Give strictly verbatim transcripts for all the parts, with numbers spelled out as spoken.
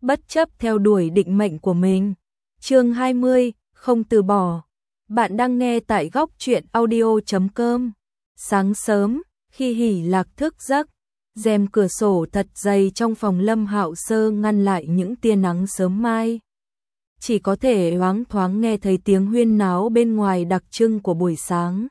bất chấp theo đuổi định mệnh của mình. Chương hai mươi, không từ bỏ. Bạn đang nghe tại góc truyện audio chấm com. Sáng sớm, khi Hỷ Lạc thức giấc, rèm cửa sổ thật dày trong phòng Lâm Hạo Sơ ngăn lại những tia nắng sớm mai. Chỉ có thể loáng thoáng nghe thấy tiếng huyên náo bên ngoài đặc trưng của buổi sáng.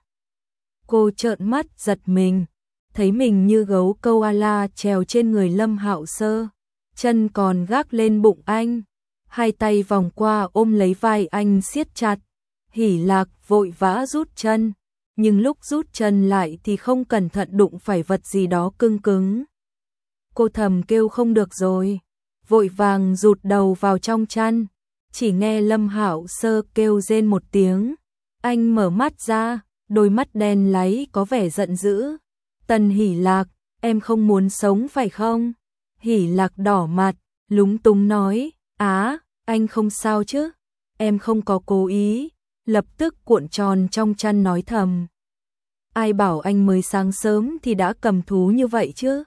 Cô trợn mắt giật mình, thấy mình như gấu koala trèo trên người Lâm Hạo Sơ, chân còn gác lên bụng anh, hai tay vòng qua ôm lấy vai anh siết chặt. Hỷ Lạc vội vã rút chân, nhưng lúc rút chân lại thì không cẩn thận đụng phải vật gì đó cứng cứng. Cô thầm kêu không được rồi, vội vàng rụt đầu vào trong chăn, chỉ nghe Lâm Hạo Sơ kêu rên một tiếng. Anh mở mắt ra, đôi mắt đen láy có vẻ giận dữ. Tần Hỷ Lạc, em không muốn sống phải không? Hỷ Lạc đỏ mặt, lúng túng nói, á, anh không sao chứ? Em không có cố ý. Lập tức cuộn tròn trong chăn nói thầm. Ai bảo anh mới sáng sớm thì đã cầm thú như vậy chứ?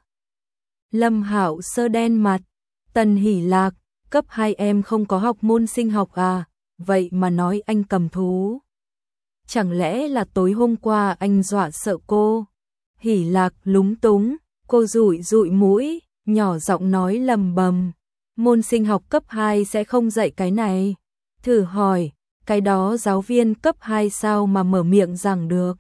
Lâm Hạo Sơ đen mặt. Tần Hỷ Lạc, cấp hai em không có học môn sinh học à? Vậy mà nói anh cầm thú. Chẳng lẽ là tối hôm qua anh dọa sợ cô? Hỷ Lạc lúng túng, cô dụi dụi mũi, nhỏ giọng nói lầm bầm. Môn sinh học cấp hai sẽ không dạy cái này. Thử hỏi, cái đó giáo viên cấp hai sao mà mở miệng giảng được.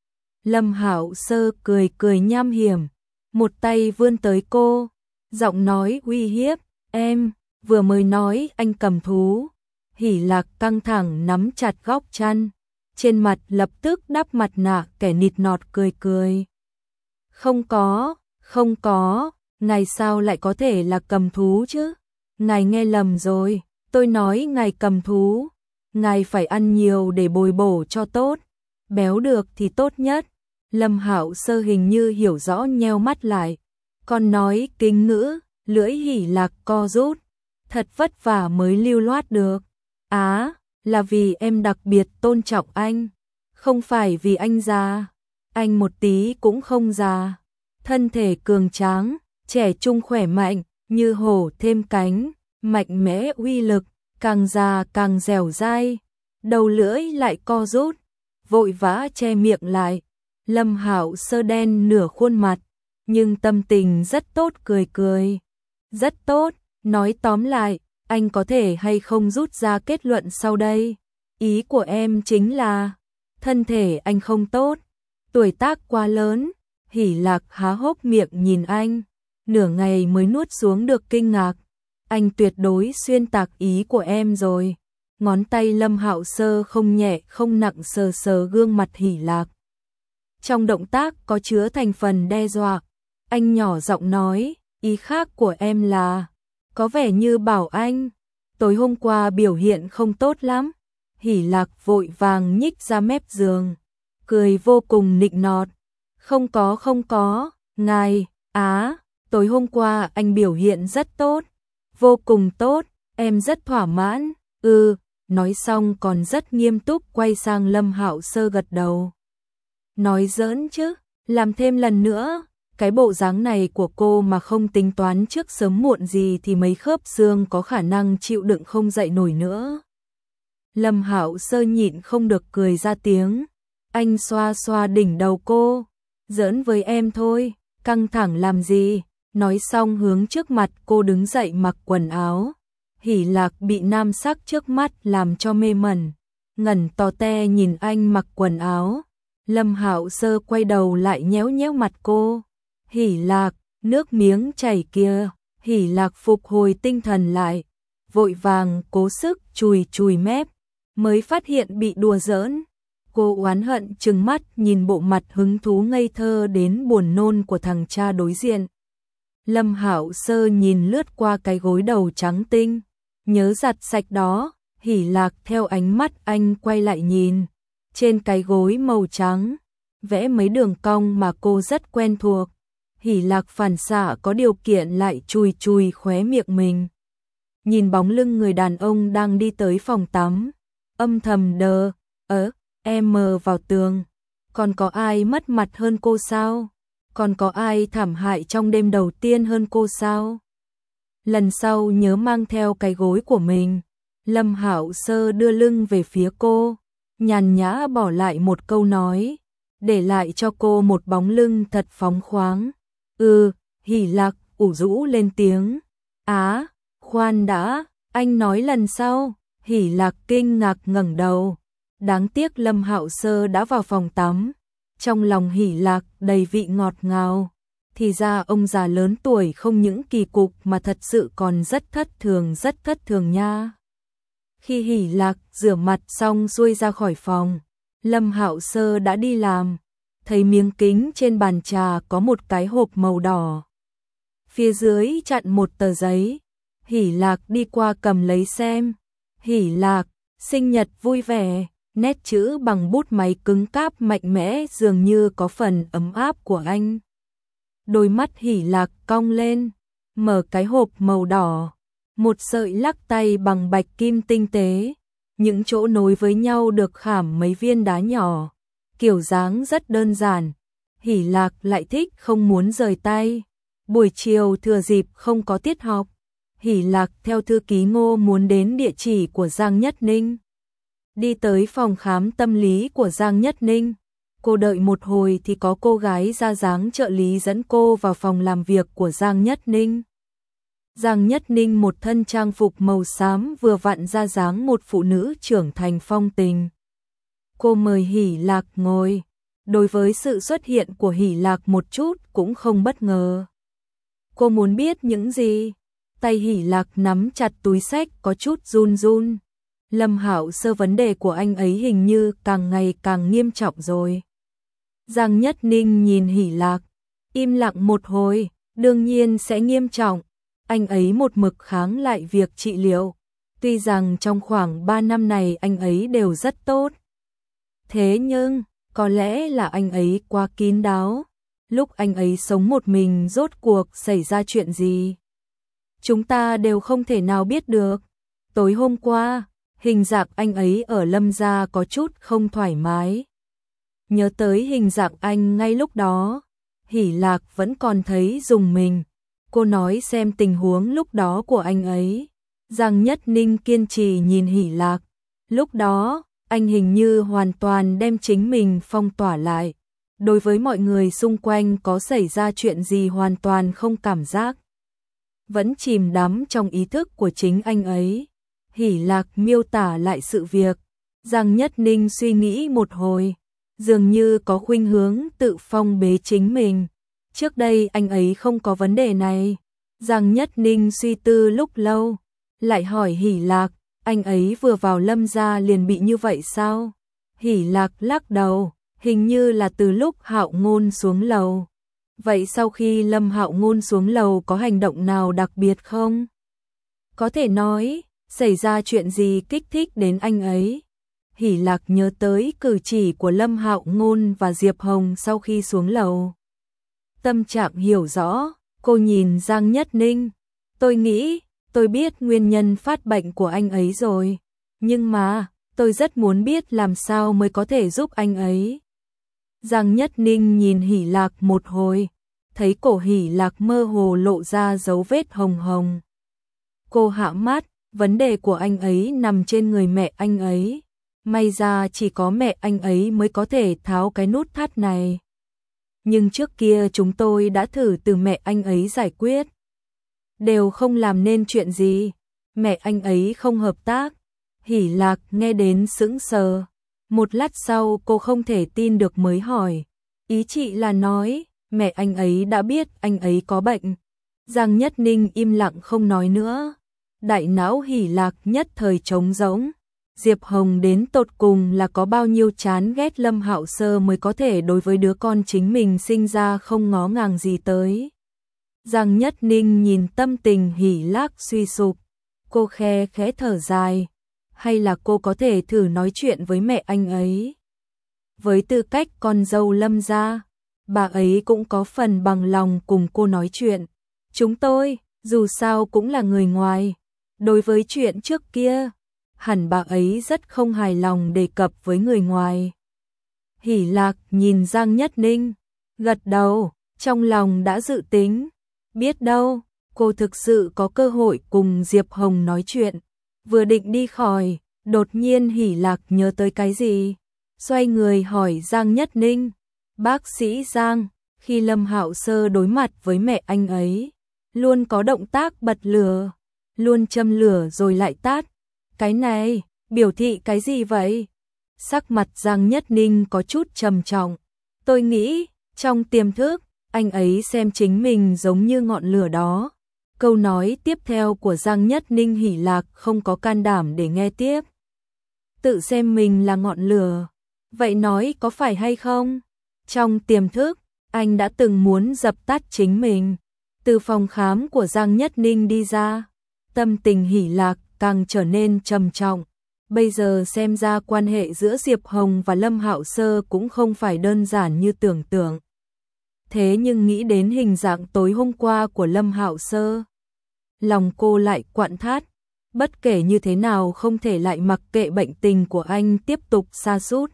Lâm Hạo Sơ cười cười nham hiểm, một tay vươn tới cô, giọng nói uy hiếp, em, vừa mới nói anh cầm thú. Hỷ Lạc căng thẳng nắm chặt góc chăn, trên mặt lập tức đắp mặt nạ kẻ nịt nọt cười cười. Không có, không có, ngài sao lại có thể là cầm thú chứ? Ngài nghe lầm rồi, tôi nói ngài cầm thú. Ngài phải ăn nhiều để bồi bổ cho tốt, béo được thì tốt nhất. Lâm Hạo Sơ hình như hiểu rõ nheo mắt lại, còn nói kính ngữ, lưỡi Hỷ Lạc co rút, thật vất vả mới lưu loát được. Á, là vì em đặc biệt tôn trọng anh, không phải vì anh già, anh một tí cũng không già, thân thể cường tráng, trẻ trung khỏe mạnh, như hổ thêm cánh, mạnh mẽ uy lực. Càng già càng dẻo dai, đầu lưỡi lại co rút, vội vã che miệng lại. Lâm Hạo Sơ đen nửa khuôn mặt, nhưng tâm tình rất tốt cười cười. Rất tốt, nói tóm lại, anh có thể hay không rút ra kết luận sau đây. Ý của em chính là, thân thể anh không tốt, tuổi tác quá lớn. Hỷ Lạc há hốc miệng nhìn anh, nửa ngày mới nuốt xuống được kinh ngạc. Anh tuyệt đối xuyên tạc ý của em rồi. Ngón tay Lâm Hạo Sơ không nhẹ không nặng sờ sờ gương mặt Hỷ Lạc. Trong động tác có chứa thành phần đe dọa. Anh nhỏ giọng nói, ý khác của em là, có vẻ như bảo anh, tối hôm qua biểu hiện không tốt lắm. Hỷ Lạc vội vàng nhích ra mép giường, cười vô cùng nịnh nọt. Không có không có, ngài, á, tối hôm qua anh biểu hiện rất tốt. Vô cùng tốt, em rất thỏa mãn. Ừ, nói xong còn rất nghiêm túc quay sang Lâm Hạo Sơ gật đầu. Nói giỡn chứ, làm thêm lần nữa, cái bộ dáng này của cô mà không tính toán trước sớm muộn gì thì mấy khớp xương có khả năng chịu đựng không dậy nổi nữa. Lâm Hạo Sơ nhịn không được cười ra tiếng, anh xoa xoa đỉnh đầu cô, giỡn với em thôi, căng thẳng làm gì. Nói xong hướng trước mặt cô đứng dậy mặc quần áo. Hỷ Lạc bị nam sắc trước mắt làm cho mê mẩn, ngẩn to te nhìn anh mặc quần áo. Lâm Hạo Sơ quay đầu lại nhéo nhéo mặt cô. Hỷ Lạc, nước miếng chảy kia. Hỷ Lạc phục hồi tinh thần lại, vội vàng cố sức chùi chùi mép, mới phát hiện bị đùa giỡn. Cô oán hận trừng mắt nhìn bộ mặt hứng thú ngây thơ đến buồn nôn của thằng cha đối diện. Lâm Hạo Sơ nhìn lướt qua cái gối đầu trắng tinh, nhớ giặt sạch đó. Hỷ Lạc theo ánh mắt anh quay lại nhìn, trên cái gối màu trắng vẽ mấy đường cong mà cô rất quen thuộc. Hỷ Lạc phản xạ có điều kiện lại chùi chùi khóe miệng mình, nhìn bóng lưng người đàn ông đang đi tới phòng tắm, âm thầm đờ ớ em mờ vào tường. Còn có ai mất mặt hơn cô sao? Còn có ai thảm hại trong đêm đầu tiên hơn cô sao? lần sau nhớ mang theo cái gối của mình. Lâm Hạo Sơ đưa lưng về phía cô, nhàn nhã bỏ lại một câu nói, để lại cho cô một bóng lưng thật phóng khoáng. Ừ, Hỷ Lạc ủ rũ lên tiếng. Á, khoan đã, anh nói lần sau. Hỷ Lạc kinh ngạc ngẩng đầu. Đáng tiếc Lâm Hạo Sơ đã vào phòng tắm. Trong lòng Hỷ Lạc đầy vị ngọt ngào. Thì ra ông già lớn tuổi không những kỳ cục mà thật sự còn rất thất thường, rất thất thường nha. Khi Hỷ Lạc rửa mặt xong xuôi ra khỏi phòng, Lâm Hạo Sơ đã đi làm. Thấy miếng kính trên bàn trà có một cái hộp màu đỏ. Phía dưới chặn một tờ giấy. Hỷ Lạc đi qua cầm lấy xem. Hỷ Lạc, sinh nhật vui vẻ. Nét chữ bằng bút máy cứng cáp mạnh mẽ dường như có phần ấm áp của anh. Đôi mắt Hỷ Lạc cong lên, mở cái hộp màu đỏ. Một sợi lắc tay bằng bạch kim tinh tế. Những chỗ nối với nhau được khảm mấy viên đá nhỏ. Kiểu dáng rất đơn giản. Hỷ Lạc lại thích không muốn rời tay. Buổi chiều thừa dịp không có tiết học, Hỷ Lạc theo thư ký Ngô muốn đến địa chỉ của Giang Nhất Ninh. Đi tới phòng khám tâm lý của Giang Nhất Ninh. Cô đợi một hồi thì có cô gái ra dáng trợ lý dẫn cô vào phòng làm việc của Giang Nhất Ninh. Giang Nhất Ninh một thân trang phục màu xám vừa vặn ra dáng một phụ nữ trưởng thành phong tình. Cô mời Hỷ Lạc ngồi. Đối với sự xuất hiện của Hỷ Lạc một chút cũng không bất ngờ. Cô muốn biết những gì? Tay Hỷ Lạc nắm chặt túi xách có chút run run. Lâm Hạo Sơ vấn đề của anh ấy hình như càng ngày càng nghiêm trọng rồi. Giang Nhất Ninh nhìn Hỷ Lạc, im lặng một hồi, đương nhiên sẽ nghiêm trọng. Anh ấy một mực kháng lại việc trị liệu. Tuy rằng trong khoảng ba năm này anh ấy đều rất tốt. Thế nhưng, có lẽ là anh ấy quá kín đáo. Lúc anh ấy sống một mình rốt cuộc xảy ra chuyện gì? Chúng ta đều không thể nào biết được. Tối hôm qua, hình dạng anh ấy ở Lâm gia có chút không thoải mái. Nhớ tới hình dạng anh ngay lúc đó, Hỷ Lạc vẫn còn thấy rùng mình. Cô nói xem tình huống lúc đó của anh ấy. Giang Nhất Ninh kiên trì nhìn Hỷ Lạc. Lúc đó, anh hình như hoàn toàn đem chính mình phong tỏa lại. Đối với mọi người xung quanh có xảy ra chuyện gì hoàn toàn không cảm giác. Vẫn chìm đắm trong ý thức của chính anh ấy. Hỷ Lạc miêu tả lại sự việc. Giang Nhất Ninh suy nghĩ một hồi. Dường như có khuynh hướng tự phong bế chính mình. Trước đây anh ấy không có vấn đề này. Giang Nhất Ninh suy tư lúc lâu. Lại hỏi Hỷ Lạc, anh ấy vừa vào Lâm gia liền bị như vậy sao? Hỷ Lạc lắc đầu, hình như là từ lúc Hạo Ngôn xuống lầu. Vậy sau khi Lâm Hạo Ngôn xuống lầu có hành động nào đặc biệt không? Có thể nói, xảy ra chuyện gì kích thích đến anh ấy? Hỷ Lạc nhớ tới cử chỉ của Lâm Hạo Ngôn và Diệp Hồng sau khi xuống lầu. Tâm trạng hiểu rõ, cô nhìn Giang Nhất Ninh. Tôi nghĩ, tôi biết nguyên nhân phát bệnh của anh ấy rồi. Nhưng mà, tôi rất muốn biết làm sao mới có thể giúp anh ấy. Giang Nhất Ninh nhìn Hỷ Lạc một hồi, thấy cổ Hỷ Lạc mơ hồ lộ ra dấu vết hồng hồng. Cô hạ mắt, vấn đề của anh ấy nằm trên người mẹ anh ấy. May ra chỉ có mẹ anh ấy mới có thể tháo cái nút thắt này. Nhưng trước kia chúng tôi đã thử từ mẹ anh ấy giải quyết. Đều không làm nên chuyện gì. Mẹ anh ấy không hợp tác. Hỷ Lạc nghe đến sững sờ. Một lát sau cô không thể tin được mới hỏi. Ý chị là nói, mẹ anh ấy đã biết anh ấy có bệnh. Giang Nhất Ninh im lặng không nói nữa. Đại não Hỷ Lạc nhất thời trống rỗng. Diệp Hồng đến tột cùng là có bao nhiêu chán ghét Lâm Hạo Sơ mới có thể đối với đứa con chính mình sinh ra không ngó ngàng gì tới. Giang Nhất Ninh nhìn tâm tình Hỷ Lạc suy sụp. Cô khe khẽ thở dài. Hay là cô có thể thử nói chuyện với mẹ anh ấy? Với tư cách con dâu Lâm gia, bà ấy cũng có phần bằng lòng cùng cô nói chuyện. Chúng tôi, dù sao cũng là người ngoài. Đối với chuyện trước kia, hẳn bà ấy rất không hài lòng đề cập với người ngoài. Hỷ Lạc nhìn Giang Nhất Ninh, gật đầu, trong lòng đã dự tính. Biết đâu, cô thực sự có cơ hội cùng Diệp Hồng nói chuyện. Vừa định đi khỏi, đột nhiên Hỷ Lạc nhớ tới cái gì, xoay người hỏi Giang Nhất Ninh, bác sĩ Giang, khi Lâm Hạo Sơ đối mặt với mẹ anh ấy, luôn có động tác bật lửa, luôn châm lửa rồi lại tát. Cái này, biểu thị cái gì vậy? Sắc mặt Giang Nhất Ninh có chút trầm trọng. Tôi nghĩ, trong tiềm thức, anh ấy xem chính mình giống như ngọn lửa đó. Câu nói tiếp theo của Giang Nhất Ninh Hỷ Lạc không có can đảm để nghe tiếp. Tự xem mình là ngọn lửa. Vậy nói có phải hay không? Trong tiềm thức, anh đã từng muốn dập tắt chính mình. Từ phòng khám của Giang Nhất Ninh đi ra, tâm tình Hỷ Lạc càng trở nên trầm trọng. Bây giờ xem ra quan hệ giữa Diệp Hồng và Lâm Hạo Sơ cũng không phải đơn giản như tưởng tượng. Thế nhưng nghĩ đến hình dạng tối hôm qua của Lâm Hạo Sơ, lòng cô lại quặn thắt. Bất kể như thế nào không thể lại mặc kệ bệnh tình của anh tiếp tục sa sút.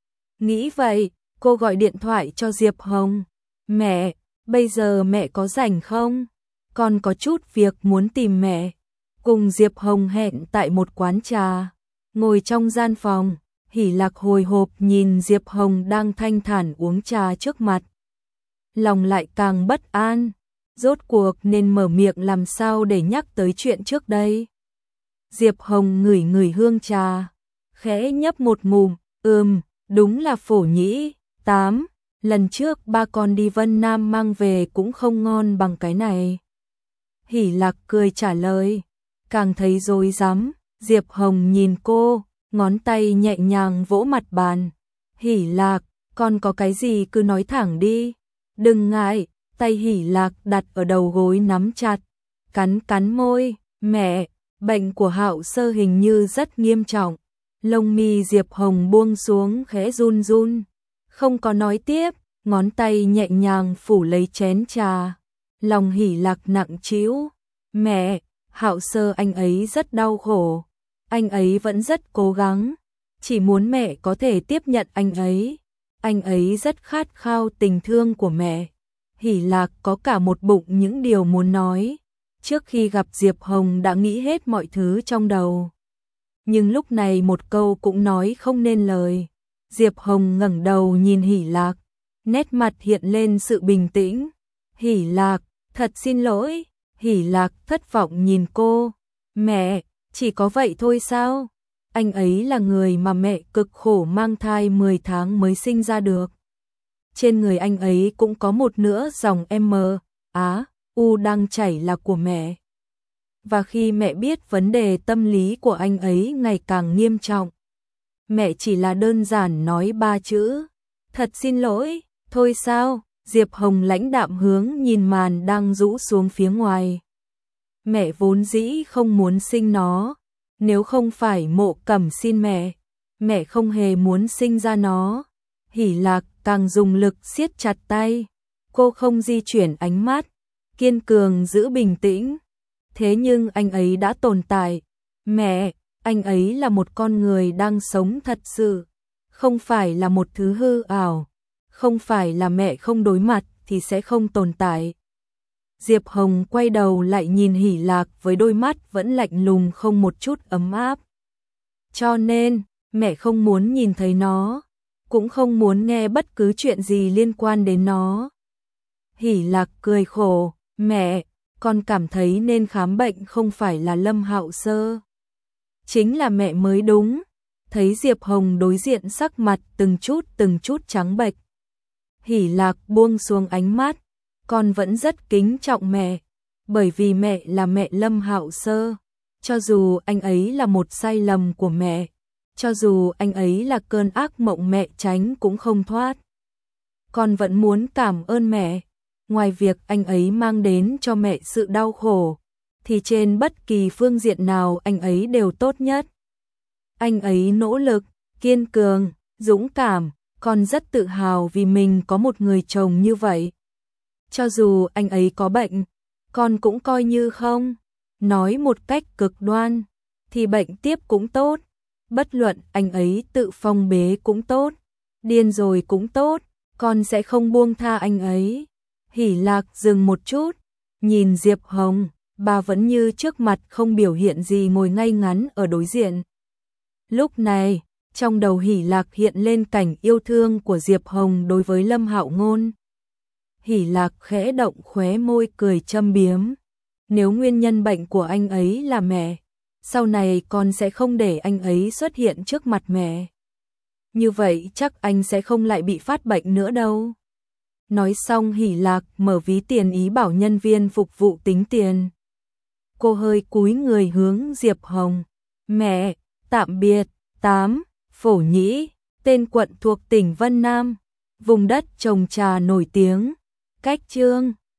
Nghĩ vậy, cô gọi điện thoại cho Diệp Hồng. Mẹ, bây giờ mẹ có rảnh không? Con có chút việc muốn tìm mẹ. Cùng Diệp Hồng hẹn tại một quán trà. Ngồi trong gian phòng, Hỷ Lạc hồi hộp nhìn Diệp Hồng đang thanh thản uống trà trước mặt. Lòng lại càng bất an. Rốt cuộc nên mở miệng làm sao để nhắc tới chuyện trước đây. Diệp Hồng ngửi ngửi hương trà, khẽ nhấp một ngụm, ừm, đúng là phổ nhĩ, tám, lần trước ba con đi Vân Nam mang về cũng không ngon bằng cái này. Hỷ Lạc cười trả lời, càng thấy rối rắm. Diệp Hồng nhìn cô, ngón tay nhẹ nhàng vỗ mặt bàn. Hỷ Lạc, con có cái gì cứ nói thẳng đi. Đừng ngại, tay Hỷ Lạc đặt ở đầu gối nắm chặt, cắn cắn môi. Mẹ, bệnh của Hạo Sơ hình như rất nghiêm trọng. Lông mi Diệp Hồng buông xuống khẽ run run. Không có nói tiếp, ngón tay nhẹ nhàng phủ lấy chén trà. Lòng Hỷ Lạc nặng trĩu. Mẹ, Hạo Sơ anh ấy rất đau khổ. Anh ấy vẫn rất cố gắng. Chỉ muốn mẹ có thể tiếp nhận anh ấy. Anh ấy rất khát khao tình thương của mẹ. Hỷ Lạc có cả một bụng những điều muốn nói. Trước khi gặp Diệp Hồng đã nghĩ hết mọi thứ trong đầu. Nhưng lúc này một câu cũng nói không nên lời. Diệp Hồng ngẩng đầu nhìn Hỷ Lạc. Nét mặt hiện lên sự bình tĩnh. Hỷ Lạc, thật xin lỗi. Hỷ Lạc thất vọng nhìn cô. Mẹ, chỉ có vậy thôi sao? Anh ấy là người mà mẹ cực khổ mang thai mười tháng mới sinh ra được. Trên người anh ấy cũng có một nửa dòng M, Á, U đang chảy là của mẹ. Và khi mẹ biết vấn đề tâm lý của anh ấy ngày càng nghiêm trọng, mẹ chỉ là đơn giản nói ba chữ. Thật xin lỗi, thôi sao? Diệp Hồng lãnh đạm hướng nhìn màn đang rũ xuống phía ngoài. Mẹ vốn dĩ không muốn sinh nó. Nếu không phải Mộ Cẩm xin mẹ, mẹ không hề muốn sinh ra nó. Hỷ Lạc càng dùng lực siết chặt tay. Cô không di chuyển ánh mắt, kiên cường giữ bình tĩnh. Thế nhưng anh ấy đã tồn tại. Mẹ, anh ấy là một con người đang sống thật sự. Không phải là một thứ hư ảo. Không phải là mẹ không đối mặt thì sẽ không tồn tại. Diệp Hồng quay đầu lại nhìn Hỷ Lạc với đôi mắt vẫn lạnh lùng không một chút ấm áp. Cho nên, mẹ không muốn nhìn thấy nó, cũng không muốn nghe bất cứ chuyện gì liên quan đến nó. Hỷ Lạc cười khổ, mẹ, con cảm thấy nên khám bệnh không phải là Lâm Hạo Sơ. Chính là mẹ mới đúng. Thấy Diệp Hồng đối diện sắc mặt từng chút từng chút trắng bệch. Hỷ Lạc buông xuống ánh mắt. Con vẫn rất kính trọng mẹ, bởi vì mẹ là mẹ Lâm Hạo Sơ. Cho dù anh ấy là một sai lầm của mẹ, cho dù anh ấy là cơn ác mộng mẹ tránh cũng không thoát. Con vẫn muốn cảm ơn mẹ. Ngoài việc anh ấy mang đến cho mẹ sự đau khổ, thì trên bất kỳ phương diện nào anh ấy đều tốt nhất. Anh ấy nỗ lực, kiên cường, dũng cảm, con rất tự hào vì mình có một người chồng như vậy. Cho dù anh ấy có bệnh, con cũng coi như không. Nói một cách cực đoan, thì bệnh tiếp cũng tốt. Bất luận anh ấy tự phong bế cũng tốt, điên rồi cũng tốt, con sẽ không buông tha anh ấy. Hỷ Lạc dừng một chút, Nhìn Diệp Hồng, bà vẫn như trước mặt không biểu hiện gì ngồi ngay ngắn ở đối diện. Lúc này, trong đầu Hỷ Lạc hiện lên cảnh yêu thương của Diệp Hồng đối với Lâm Hạo Ngôn. Hỷ Lạc khẽ động khóe môi cười châm biếm. Nếu nguyên nhân bệnh của anh ấy là mẹ, sau này con sẽ không để anh ấy xuất hiện trước mặt mẹ. Như vậy chắc anh sẽ không lại bị phát bệnh nữa đâu. Nói xong Hỷ Lạc mở ví tiền ý bảo nhân viên phục vụ tính tiền. Cô hơi cúi người hướng Diệp Hồng. Mẹ, tạm biệt. tám. Phổ Nhĩ, tên quận thuộc tỉnh Vân Nam, vùng đất trồng trà nổi tiếng. Cách chương